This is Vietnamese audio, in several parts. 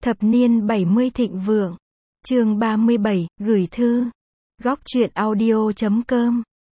Thập niên 70 thịnh vượng. Chương 37, gửi thư. Góc truyện audio.com.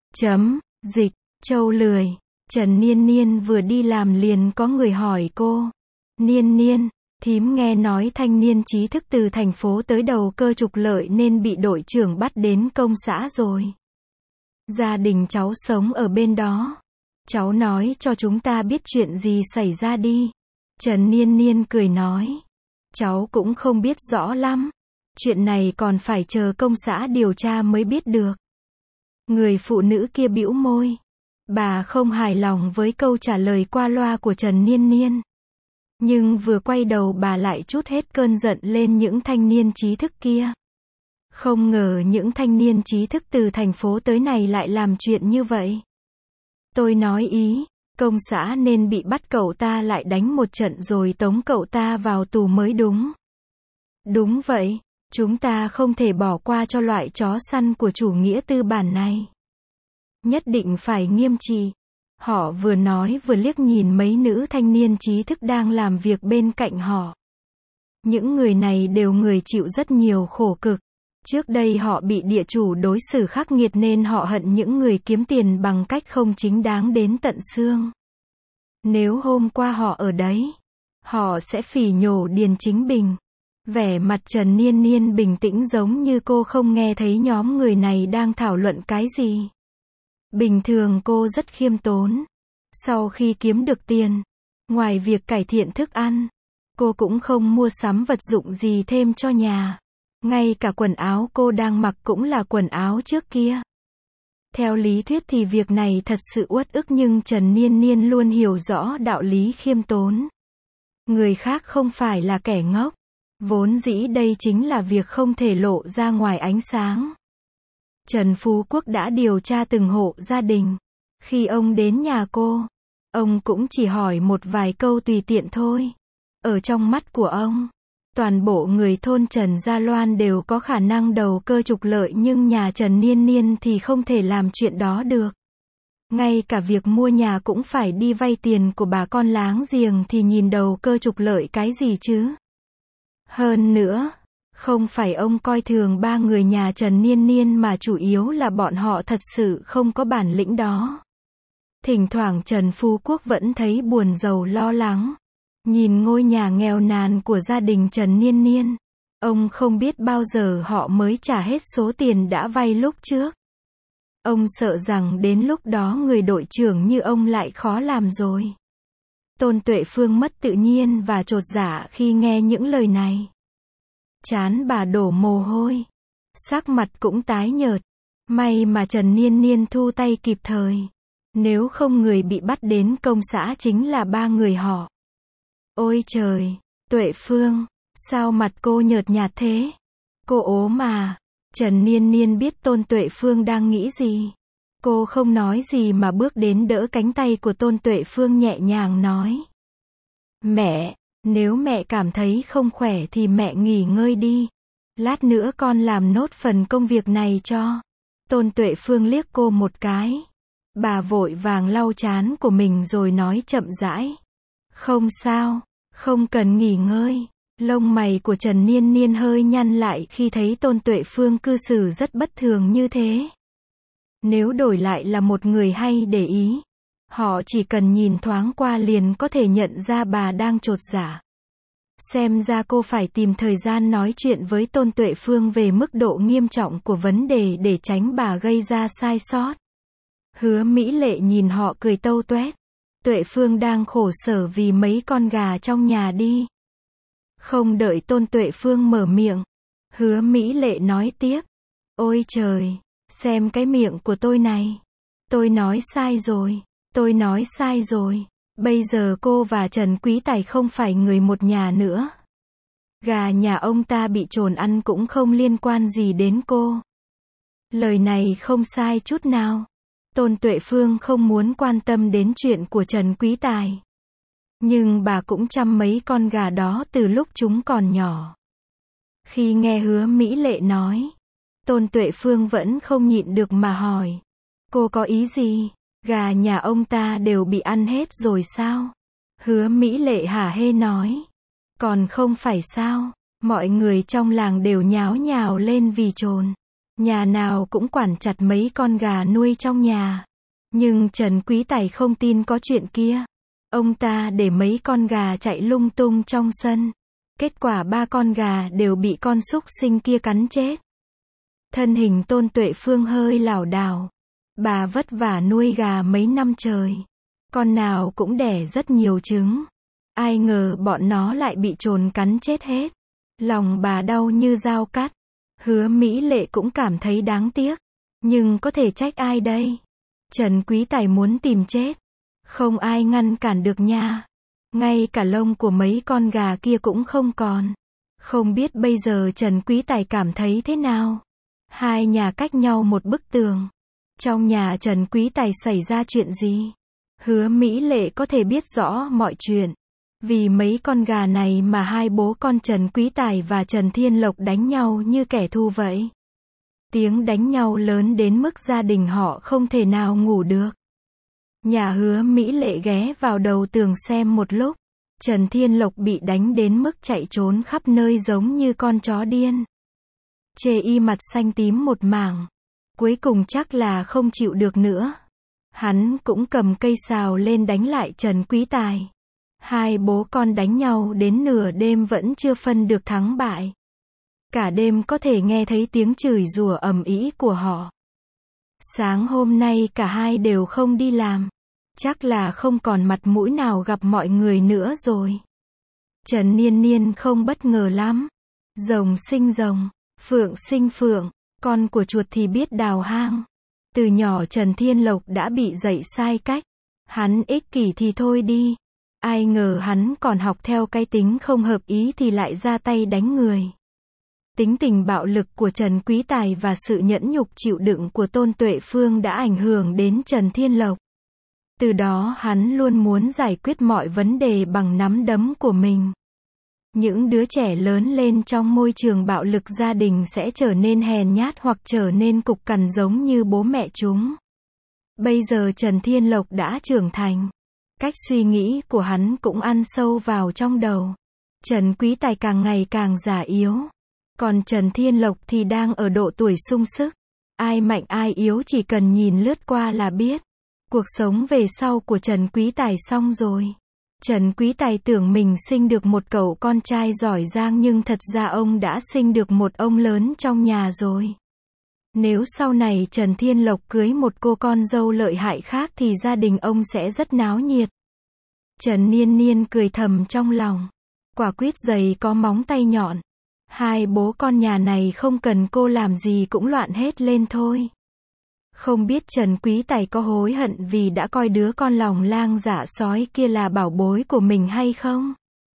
Dịch, Châu lười. Trần Niên Niên vừa đi làm liền có người hỏi cô. Niên Niên, thím nghe nói thanh niên trí thức từ thành phố tới đầu cơ trục lợi nên bị đội trưởng bắt đến công xã rồi. Gia đình cháu sống ở bên đó. Cháu nói cho chúng ta biết chuyện gì xảy ra đi. Trần Niên Niên cười nói. Cháu cũng không biết rõ lắm. Chuyện này còn phải chờ công xã điều tra mới biết được. Người phụ nữ kia bĩu môi. Bà không hài lòng với câu trả lời qua loa của Trần Niên Niên. Nhưng vừa quay đầu bà lại trút hết cơn giận lên những thanh niên trí thức kia. Không ngờ những thanh niên trí thức từ thành phố tới này lại làm chuyện như vậy. Tôi nói ý, công xã nên bị bắt cậu ta lại đánh một trận rồi tống cậu ta vào tù mới đúng. Đúng vậy, chúng ta không thể bỏ qua cho loại chó săn của chủ nghĩa tư bản này. Nhất định phải nghiêm trị. Họ vừa nói vừa liếc nhìn mấy nữ thanh niên trí thức đang làm việc bên cạnh họ. Những người này đều người chịu rất nhiều khổ cực. Trước đây họ bị địa chủ đối xử khắc nghiệt nên họ hận những người kiếm tiền bằng cách không chính đáng đến tận xương. Nếu hôm qua họ ở đấy, họ sẽ phỉ nhổ Điền Chính Bình. Vẻ mặt Trần Niên Niên bình tĩnh giống như cô không nghe thấy nhóm người này đang thảo luận cái gì. Bình thường cô rất khiêm tốn. Sau khi kiếm được tiền, ngoài việc cải thiện thức ăn, cô cũng không mua sắm vật dụng gì thêm cho nhà. Ngay cả quần áo cô đang mặc cũng là quần áo trước kia. Theo lý thuyết thì việc này thật sự uất ức nhưng Trần Niên Niên luôn hiểu rõ đạo lý khiêm tốn. Người khác không phải là kẻ ngốc. Vốn dĩ đây chính là việc không thể lộ ra ngoài ánh sáng. Trần Phú Quốc đã điều tra từng hộ gia đình. Khi ông đến nhà cô, ông cũng chỉ hỏi một vài câu tùy tiện thôi. Ở trong mắt của ông, toàn bộ người thôn Trần Gia Loan đều có khả năng đầu cơ trục lợi nhưng nhà Trần Niên Niên thì không thể làm chuyện đó được. Ngay cả việc mua nhà cũng phải đi vay tiền của bà con láng giềng thì nhìn đầu cơ trục lợi cái gì chứ. Hơn nữa, không phải ông coi thường ba người nhà Trần Niên Niên mà chủ yếu là bọn họ thật sự không có bản lĩnh đó. Thỉnh thoảng Trần Phú Quốc vẫn thấy buồn rầu lo lắng. Nhìn ngôi nhà nghèo nàn của gia đình Trần Niên Niên. Ông không biết bao giờ họ mới trả hết số tiền đã vay lúc trước. Ông sợ rằng đến lúc đó người đội trưởng như ông lại khó làm rồi. Tôn Tuệ Phương mất tự nhiên và chột dạ khi nghe những lời này. Trán bà đổ mồ hôi. Sắc mặt cũng tái nhợt. May mà Trần Niên Niên thu tay kịp thời. Nếu không người bị bắt đến công xã chính là ba người họ. Ôi trời, Tuệ Phương, sao mặt cô nhợt nhạt thế? Cô ốm à? Trần Niên Niên biết Tôn Tuệ Phương đang nghĩ gì. Cô không nói gì mà bước đến đỡ cánh tay của Tôn Tuệ Phương nhẹ nhàng nói. Mẹ, nếu mẹ cảm thấy không khỏe thì mẹ nghỉ ngơi đi. Lát nữa con làm nốt phần công việc này cho. Tôn Tuệ Phương liếc cô một cái. Bà vội vàng lau trán của mình rồi nói chậm rãi. Không sao, không cần nghỉ ngơi. Lông mày của Trần Niên Niên hơi nhăn lại khi thấy Tôn Tuệ Phương cư xử rất bất thường như thế. Nếu đổi lại là một người hay để ý, họ chỉ cần nhìn thoáng qua liền có thể nhận ra bà đang chột dạ. Xem ra cô phải tìm thời gian nói chuyện với Tôn Tuệ Phương về mức độ nghiêm trọng của vấn đề để tránh bà gây ra sai sót. Hứa Mỹ Lệ nhìn họ cười tâu tuét. Tuệ Phương đang khổ sở vì mấy con gà trong nhà đi. Không đợi Tôn Tuệ Phương mở miệng, Hứa Mỹ Lệ nói tiếp. Ôi trời, xem cái miệng của tôi này. Tôi nói sai rồi, tôi nói sai rồi. Bây giờ cô và Trần Quý Tài không phải người một nhà nữa. Gà nhà ông ta bị trồn ăn cũng không liên quan gì đến cô. Lời này không sai chút nào. Tôn Tuệ Phương không muốn quan tâm đến chuyện của Trần Quý Tài. Nhưng bà cũng chăm mấy con gà đó từ lúc chúng còn nhỏ. Khi nghe Hứa Mỹ Lệ nói, Tôn Tuệ Phương vẫn không nhịn được mà hỏi. Cô có ý gì? Gà nhà ông ta đều bị ăn hết rồi sao? Hứa Mỹ Lệ hả hê nói. Còn không phải sao? Mọi người trong làng đều nháo nhào lên vì trồn. Nhà nào cũng quản chặt mấy con gà nuôi trong nhà. Nhưng Trần Quý Tài không tin có chuyện kia. Ông ta để mấy con gà chạy lung tung trong sân. Kết quả 3 con gà đều bị con súc sinh kia cắn chết. Thân hình Tôn Tuệ Phương hơi lảo đảo. Bà vất vả nuôi gà mấy năm trời. Con nào cũng đẻ rất nhiều trứng. Ai ngờ bọn nó lại bị trồn cắn chết hết. Lòng bà đau như dao cắt. Hứa Mỹ Lệ cũng cảm thấy đáng tiếc. Nhưng có thể trách ai đây? Trần Quý Tài muốn tìm chết. Không ai ngăn cản được nha. Ngay cả lông của mấy con gà kia cũng không còn. Không biết bây giờ Trần Quý Tài cảm thấy thế nào? Hai nhà cách nhau một bức tường. Trong nhà Trần Quý Tài xảy ra chuyện gì? Hứa Mỹ Lệ có thể biết rõ mọi chuyện. Vì mấy con gà này mà hai bố con Trần Quý Tài và Trần Thiên Lộc đánh nhau như kẻ thù vậy. Tiếng đánh nhau lớn đến mức gia đình họ không thể nào ngủ được. Nhà Hứa Mỹ Lệ ghé vào đầu tường xem một lúc. Trần Thiên Lộc bị đánh đến mức chạy trốn khắp nơi giống như con chó điên. Chê y mặt xanh tím một mảng. Cuối cùng chắc là không chịu được nữa. Hắn cũng cầm cây sào lên đánh lại Trần Quý Tài. Hai bố con đánh nhau đến nửa đêm vẫn chưa phân được thắng bại. Cả đêm có thể nghe thấy tiếng chửi rủa ầm ĩ của họ. Sáng hôm nay cả hai đều không đi làm. Chắc là không còn mặt mũi nào gặp mọi người nữa rồi. Trần Niên Niên không bất ngờ lắm. Rồng sinh rồng, phượng sinh phượng, con của chuột thì biết đào hang. Từ nhỏ Trần Thiên Lộc đã bị dạy sai cách. Hắn ích kỷ thì thôi đi. Ai ngờ hắn còn học theo cái tính không hợp ý thì lại ra tay đánh người. Tính tình bạo lực của Trần Quý Tài và sự nhẫn nhục chịu đựng của Tôn Tuệ Phương đã ảnh hưởng đến Trần Thiên Lộc. Từ đó hắn luôn muốn giải quyết mọi vấn đề bằng nắm đấm của mình. Những đứa trẻ lớn lên trong môi trường bạo lực gia đình sẽ trở nên hèn nhát hoặc trở nên cục cằn giống như bố mẹ chúng. Bây giờ Trần Thiên Lộc đã trưởng thành. Cách suy nghĩ của hắn cũng ăn sâu vào trong đầu. Trần Quý Tài càng ngày càng già yếu. Còn Trần Thiên Lộc thì đang ở độ tuổi sung sức. Ai mạnh ai yếu chỉ cần nhìn lướt qua là biết. Cuộc sống về sau của Trần Quý Tài xong rồi. Trần Quý Tài tưởng mình sinh được một cậu con trai giỏi giang nhưng thật ra ông đã sinh được một ông lớn trong nhà rồi. Nếu sau này Trần Thiên Lộc cưới một cô con dâu lợi hại khác thì gia đình ông sẽ rất náo nhiệt. Trần Niên Niên cười thầm trong lòng. Quả quýt dày có móng tay nhọn. Hai bố con nhà này không cần cô làm gì cũng loạn hết lên thôi. Không biết Trần Quý Tài có hối hận vì đã coi đứa con lòng lang dạ sói kia là bảo bối của mình hay không?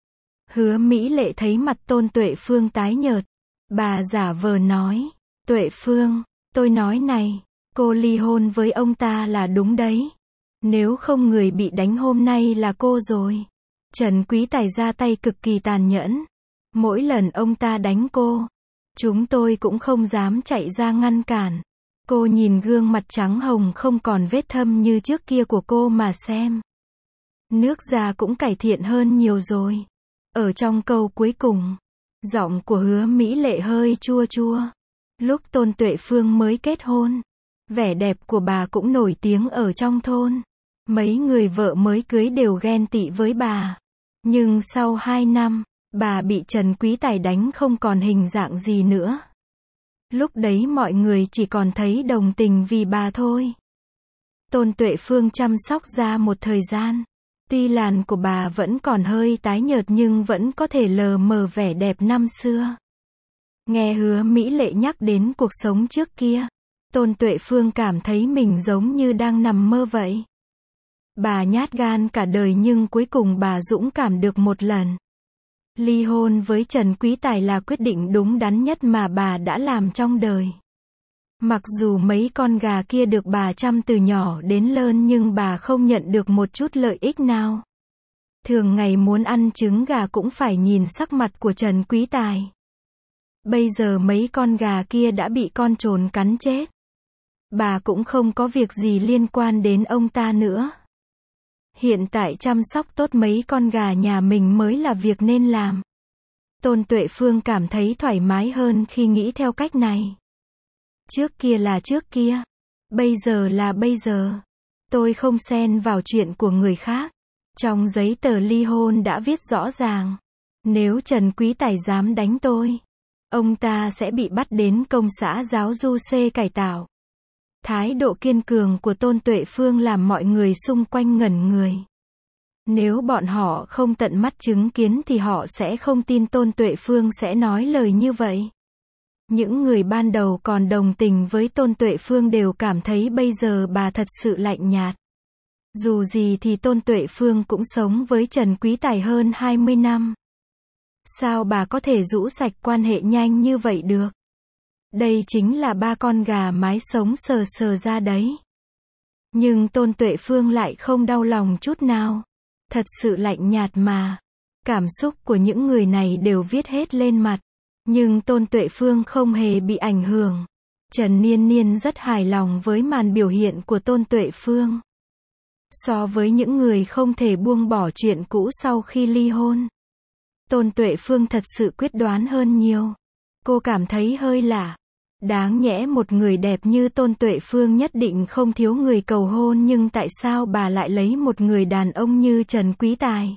Hứa Mỹ Lệ thấy mặt Tôn Tuệ Phương tái nhợt. Bà giả vờ nói. Tuệ Phương, tôi nói này, cô ly hôn với ông ta là đúng đấy. Nếu không người bị đánh hôm nay là cô rồi. Trần Quý Tài ra tay cực kỳ tàn nhẫn. Mỗi lần ông ta đánh cô, chúng tôi cũng không dám chạy ra ngăn cản. Cô nhìn gương mặt trắng hồng không còn vết thâm như trước kia của cô mà xem. Nước da cũng cải thiện hơn nhiều rồi. Ở trong câu cuối cùng, giọng của Hứa Mỹ Lệ hơi chua chua. Lúc Tôn Tuệ Phương mới kết hôn, vẻ đẹp của bà cũng nổi tiếng ở trong thôn. Mấy người vợ mới cưới đều ghen tị với bà. Nhưng sau 2 năm, bà bị Trần Quý Tài đánh không còn hình dạng gì nữa. Lúc đấy mọi người chỉ còn thấy đồng tình vì bà thôi. Tôn Tuệ Phương chăm sóc da một thời gian. Tuy làn của bà vẫn còn hơi tái nhợt nhưng vẫn có thể lờ mờ vẻ đẹp năm xưa. Nghe Hứa Mỹ Lệ nhắc đến cuộc sống trước kia, Tôn Tuệ Phương cảm thấy mình giống như đang nằm mơ vậy. Bà nhát gan cả đời nhưng cuối cùng bà dũng cảm được một lần. Ly hôn với Trần Quý Tài là quyết định đúng đắn nhất mà bà đã làm trong đời. Mặc dù mấy con gà kia được bà chăm từ nhỏ đến lớn nhưng bà không nhận được một chút lợi ích nào. Thường ngày muốn ăn trứng gà cũng phải nhìn sắc mặt của Trần Quý Tài. Bây giờ mấy con gà kia đã bị con trồn cắn chết. Bà cũng không có việc gì liên quan đến ông ta nữa. Hiện tại chăm sóc tốt mấy con gà nhà mình mới là việc nên làm. Tôn Tuệ Phương cảm thấy thoải mái hơn khi nghĩ theo cách này. Trước kia là trước kia, bây giờ là bây giờ. Tôi không xen vào chuyện của người khác. Trong giấy tờ ly hôn đã viết rõ ràng. Nếu Trần Quý Tài dám đánh tôi, ông ta sẽ bị bắt đến công xã giáo du xê cải tạo. Thái độ kiên cường của Tôn Tuệ Phương làm mọi người xung quanh ngẩn người. Nếu bọn họ không tận mắt chứng kiến thì họ sẽ không tin Tôn Tuệ Phương sẽ nói lời như vậy. Những người ban đầu còn đồng tình với Tôn Tuệ Phương đều cảm thấy bây giờ bà thật sự lạnh nhạt. Dù gì thì Tôn Tuệ Phương cũng sống với Trần Quý Tài hơn 20 năm. Sao bà có thể rũ sạch quan hệ nhanh như vậy được? Đây chính là ba con gà mái sống sờ sờ ra đấy. Nhưng Tôn Tuệ Phương lại không đau lòng chút nào. Thật sự lạnh nhạt mà. Cảm xúc của những người này đều viết hết lên mặt. Nhưng Tôn Tuệ Phương không hề bị ảnh hưởng. Trần Niên Niên rất hài lòng với màn biểu hiện của Tôn Tuệ Phương. So với những người không thể buông bỏ chuyện cũ sau khi ly hôn, Tôn Tuệ Phương thật sự quyết đoán hơn nhiều. Cô cảm thấy hơi lạ. Đáng nhẽ một người đẹp như Tôn Tuệ Phương nhất định không thiếu người cầu hôn, nhưng tại sao bà lại lấy một người đàn ông như Trần Quý Tài?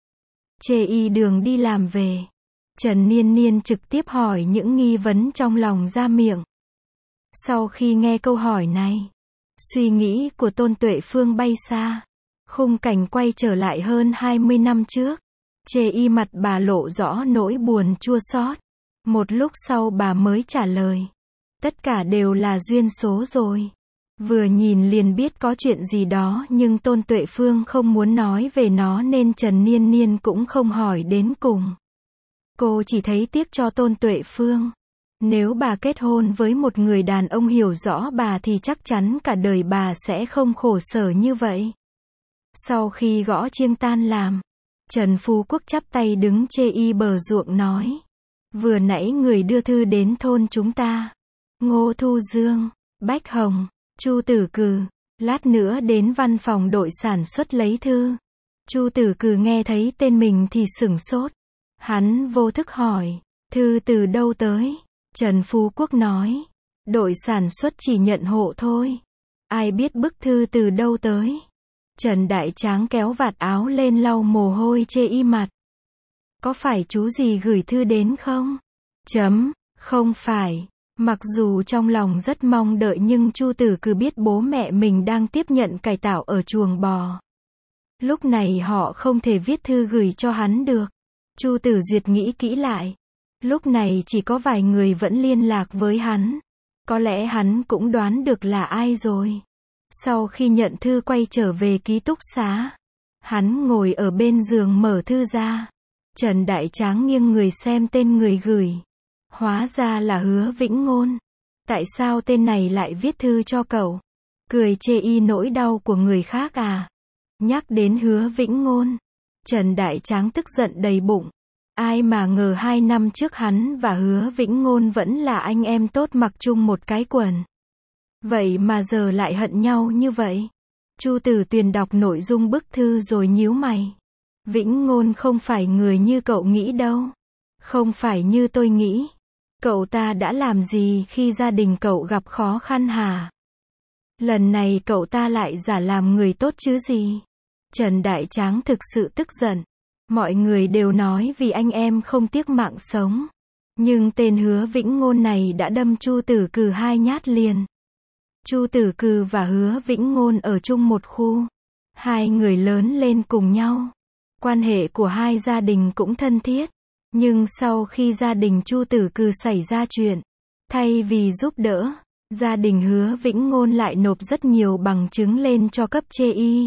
Chê y đường đi làm về, Trần Niên Niên trực tiếp hỏi những nghi vấn trong lòng ra miệng. Sau khi nghe câu hỏi này, suy nghĩ của Tôn Tuệ Phương bay xa. Khung cảnh quay trở lại hơn 20 năm trước. Chê y mặt bà lộ rõ nỗi buồn chua xót. Một lúc sau bà mới trả lời. Tất cả đều là duyên số rồi. Vừa nhìn liền biết có chuyện gì đó, nhưng Tôn Tuệ Phương không muốn nói về nó nên Trần Niên Niên cũng không hỏi đến cùng. Cô chỉ thấy tiếc cho Tôn Tuệ Phương. Nếu bà kết hôn với một người đàn ông hiểu rõ bà thì chắc chắn cả đời bà sẽ không khổ sở như vậy. Sau khi gõ chiêng tan làm, Trần Phú Quốc chắp tay đứng chê y bờ ruộng nói. Vừa nãy người đưa thư đến thôn chúng ta. Ngô Thu Dương, Bách Hồng, Chu Tử Cừ, lát nữa đến văn phòng đội sản xuất lấy thư. Chu Tử Cừ nghe thấy tên mình thì sửng sốt. Hắn vô thức hỏi, thư từ đâu tới? Trần Phú Quốc nói, đội sản xuất chỉ nhận hộ thôi. Ai biết bức thư từ đâu tới? Trần Đại Tráng kéo vạt áo lên lau mồ hôi chê y mặt. Có phải chú gì gửi thư đến không? Không phải. Mặc dù trong lòng rất mong đợi nhưng Chu Tử Cừ biết bố mẹ mình đang tiếp nhận cải tạo ở chuồng bò. Lúc này họ không thể viết thư gửi cho hắn được. Chu Tử Duyệt nghĩ kỹ lại. Lúc này chỉ có vài người vẫn liên lạc với hắn. Có lẽ hắn cũng đoán được là ai rồi. Sau khi nhận thư quay trở về ký túc xá, hắn ngồi ở bên giường mở thư ra. Trần Đại Tráng nghiêng người xem tên người gửi. Hóa ra là Hứa Vĩnh Ngôn. Tại sao tên này lại viết thư cho cậu? Cười chê y nỗi đau của người khác à? Nhắc đến Hứa Vĩnh Ngôn, Trần Đại Tráng tức giận đầy bụng. Ai mà ngờ 2 năm trước hắn và Hứa Vĩnh Ngôn vẫn là anh em tốt mặc chung một cái quần. Vậy mà giờ lại hận nhau như vậy. Chu Tử Tuyền đọc nội dung bức thư rồi nhíu mày. Vĩnh Ngôn không phải người như cậu nghĩ đâu. Không phải như tôi nghĩ. Cậu ta đã làm gì khi gia đình cậu gặp khó khăn hả? Lần này cậu ta lại giả làm người tốt chứ gì? Trần Đại Tráng thực sự tức giận. Mọi người đều nói vì anh em không tiếc mạng sống. Nhưng tên Hứa Vĩnh Ngôn này đã đâm Chu Tử Cừ 2 nhát liền. Chu Tử Cừ và Hứa Vĩnh Ngôn ở chung một khu. Hai người lớn lên cùng nhau. Quan hệ của hai gia đình cũng thân thiết. Nhưng sau khi gia đình Chu Tử Cừ xảy ra chuyện, thay vì giúp đỡ, gia đình Hứa Vĩnh Ngôn lại nộp rất nhiều bằng chứng lên cho cấp chê y.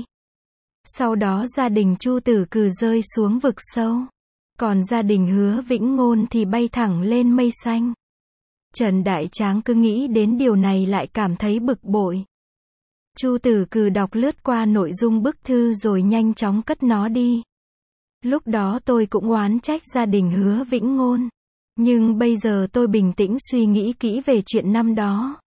Sau đó gia đình Chu Tử Cừ rơi xuống vực sâu. Còn gia đình Hứa Vĩnh Ngôn thì bay thẳng lên mây xanh. Trần Đại Tráng cứ nghĩ đến điều này lại cảm thấy bực bội. Chu Tử Cừ đọc lướt qua nội dung bức thư rồi nhanh chóng cất nó đi. Lúc đó tôi cũng oán trách gia đình Hứa Vĩnh Ngôn. Nhưng bây giờ tôi bình tĩnh suy nghĩ kỹ về chuyện năm đó.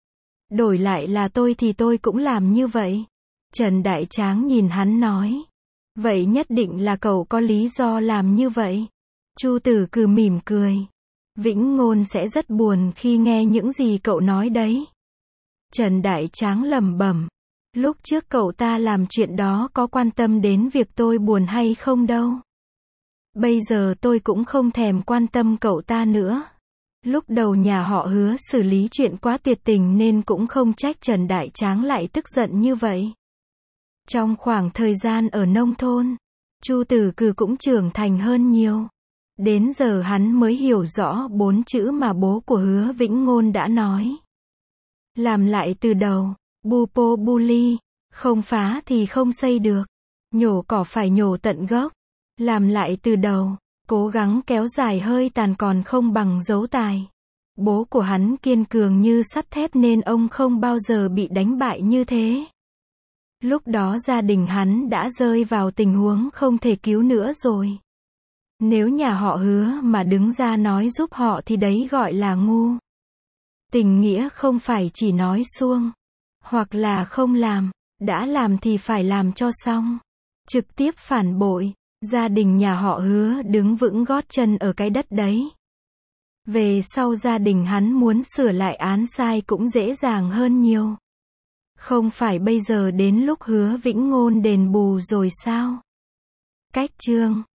Đổi lại là tôi thì tôi cũng làm như vậy. Trần Đại Tráng nhìn hắn nói. Vậy nhất định là cậu có lý do làm như vậy. Chu Tử Cừ mỉm cười. Vĩnh Ngôn sẽ rất buồn khi nghe những gì cậu nói đấy. Trần Đại Tráng lẩm bẩm. Lúc trước cậu ta làm chuyện đó có quan tâm đến việc tôi buồn hay không đâu. Bây giờ tôi cũng không thèm quan tâm cậu ta nữa. Lúc đầu nhà họ Hứa xử lý chuyện quá tuyệt tình nên cũng không trách Trần Đại Tráng lại tức giận như vậy. Trong khoảng thời gian ở nông thôn, Chu Tử Cừ cũng trưởng thành hơn nhiều. Đến giờ hắn mới hiểu rõ 4 chữ mà bố của Hứa Vĩnh Ngôn đã nói. Làm lại từ đầu, bu po bu li, không phá thì không xây được. Nhổ cỏ phải nhổ tận gốc. Làm lại từ đầu, cố gắng kéo dài hơi tàn còn không bằng giấu tài. Bố của hắn kiên cường như sắt thép nên ông không bao giờ bị đánh bại như thế. Lúc đó gia đình hắn đã rơi vào tình huống không thể cứu nữa rồi. Nếu nhà họ Hứa mà đứng ra nói giúp họ thì đấy gọi là ngu. Tình nghĩa không phải chỉ nói suông, hoặc là không làm, đã làm thì phải làm cho xong. Trực tiếp phản bội, gia đình nhà họ Hứa đứng vững gót chân ở cái đất đấy. Về sau gia đình hắn muốn sửa lại án sai cũng dễ dàng hơn nhiều. Không phải bây giờ đến lúc Hứa Vĩnh Ngôn đền bù rồi sao? Cách chương